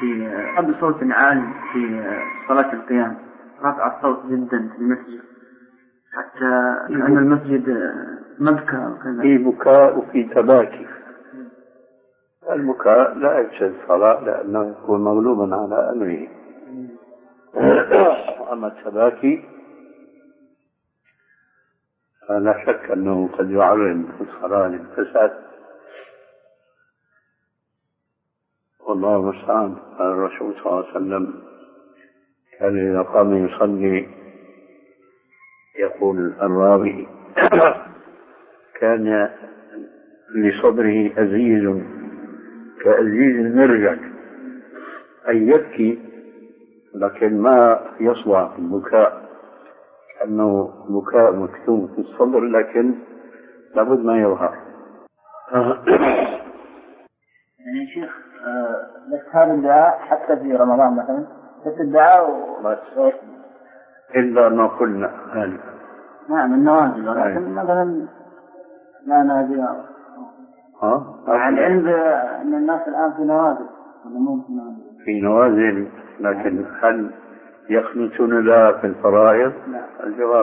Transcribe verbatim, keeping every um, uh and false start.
في أب صوت عالي في صلاة القيام، رفع الصوت جدا في المسجد حتى أن المسجد مبكى وكذا. في بكاء وفي تباكي. البكاء لا يفسد الصلاة لأنه يكون مغلوبا على أمره. أما التباكي فلا شك أنه قد يعرض الصلاة للفساد. والله المستعان. الرسول صلى الله عليه وسلم كان إذا قام يصلي يقول الراوي كان لصدره أزيز كأزيز المرجل، أي يبكي لكن ما يصوع في البكاء، أنه بكاء مكتوم في الصدر لكن لابد ما يظهر. يعني شيخ بس هذا الدعاء حتى في رمضان مثلا بس الدعاء و... إلا ما قلنا هذا نعم النوازل، ولكن مثلا لا نازل ها مع العلم أن الناس الآن في نوازل في نوازل، لكن هل يخلصون لها في الفرائض؟ الجواب